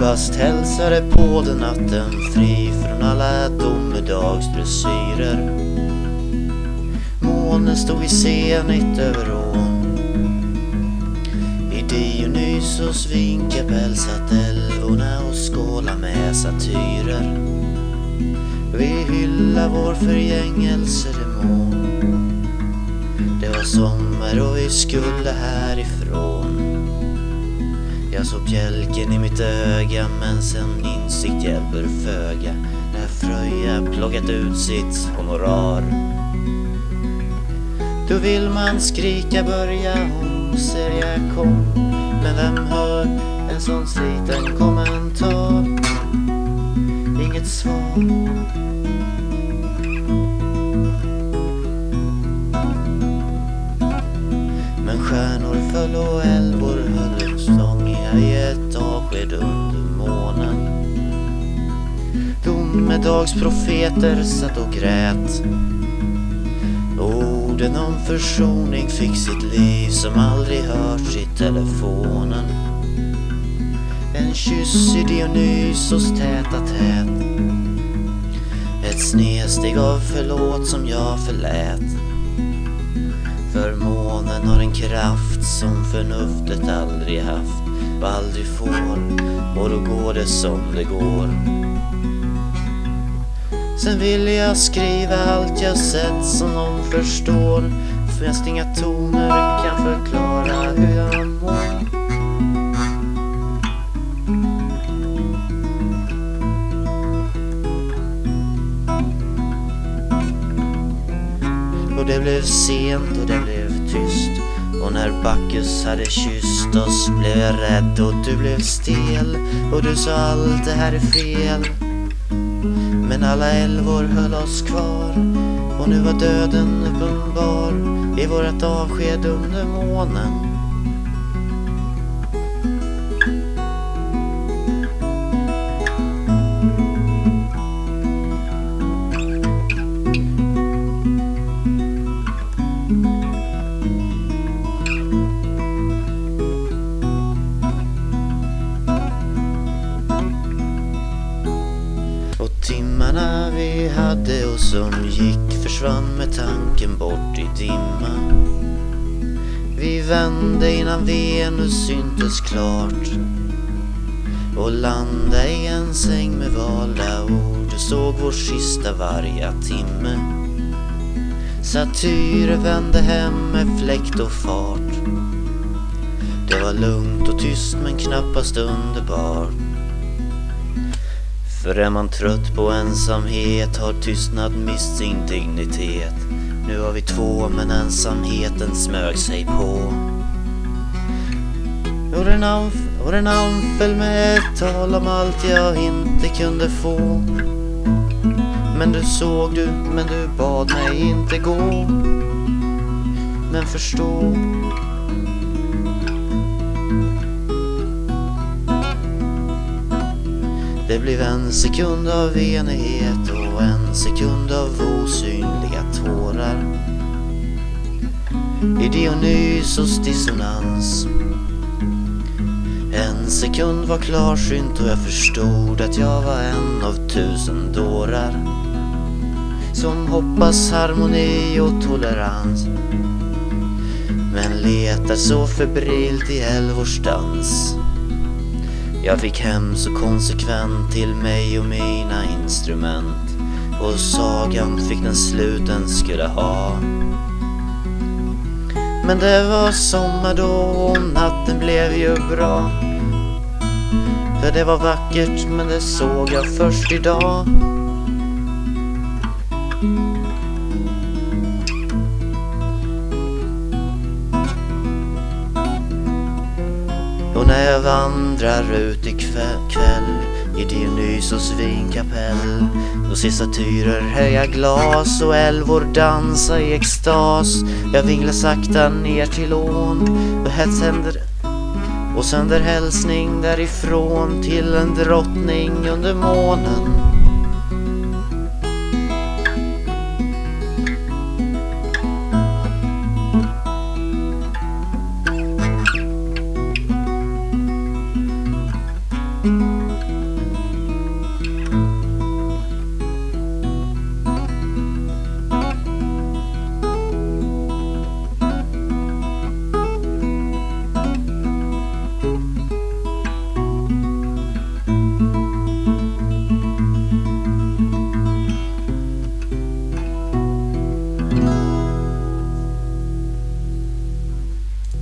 fast hälsade på den natten fri från alla domedagsdressyrer. Månen stod i zenit över ån. I Dionysos vinkapell satt älvorna och skåla med satyrer. Vi hyllar vår förgängelsedemon. Det var sommar och vi skulle härifrån. Jag såg bjälken i mitt öga, men sen insikt hjälper föga. När Fröja plockat ut sitt honorar, då vill man skrika börja och säga kom. Men vem hör en sån sliten kommentar? Inget svar. Men stjärnor föll och älvor höll stångiga i ett avsked under månen. Domedagsprofeter satt och grät. Orden om försoning fick sitt liv som aldrig hörts i telefonen. En kyss i Dionysos täta tät. Ett snedsteg av förlåt som jag förlät. För månen har en kraft som förnuftet aldrig haft och aldrig får, och då går det som det går. Sen vill jag skriva allt jag sett som någon förstår, fast inga toner kan förklara hur jag mår. Och det blev sent och det blev tyst, och när Bacchus hade kysst oss blev jag rädd och du blev stel, och du sa allt det här är fel. Men alla älvor höll oss kvar, och nu var döden uppenbar i vårat avsked under månen. Timmarna vi hade och som gick försvann med tanken bort i dimma. Vi vände innan Venus syntes klart och landade i en säng med valda ord. Såg vår sista varje timme. Satyrer vände hem med fläkt och fart. Det var lugnt och tyst men knappast underbart. För är man trött på ensamhet har tystnad mist sin dignitet. Nu var vi två men ensamheten smög sig på. Och den anföll med ett tal om allt jag inte kunde få. Men du såg du, men du bad mig inte gå. Men förstå. Det blev en sekund av enighet och en sekund av osynliga tårar. I Dionysos dissonans. En sekund var klarsynt och jag förstod att jag var en av 1000 dårar som hoppas harmoni och tolerans, men letar så febrilt i älvors dans. Jag fick hem så konsekvent till mig och mina instrument, och sagan fick den slut den skulle ha. Men det var sommar då och natten blev ju bra. För det var vackert men det såg jag först idag. Och när jag vandrar ut i kväll i Dionysos vinkapell, då ser satyrer höja glas och älvor dansa i extas. Jag vinglar sakta ner till ån och sänder hälsning därifrån till en drottning under månen.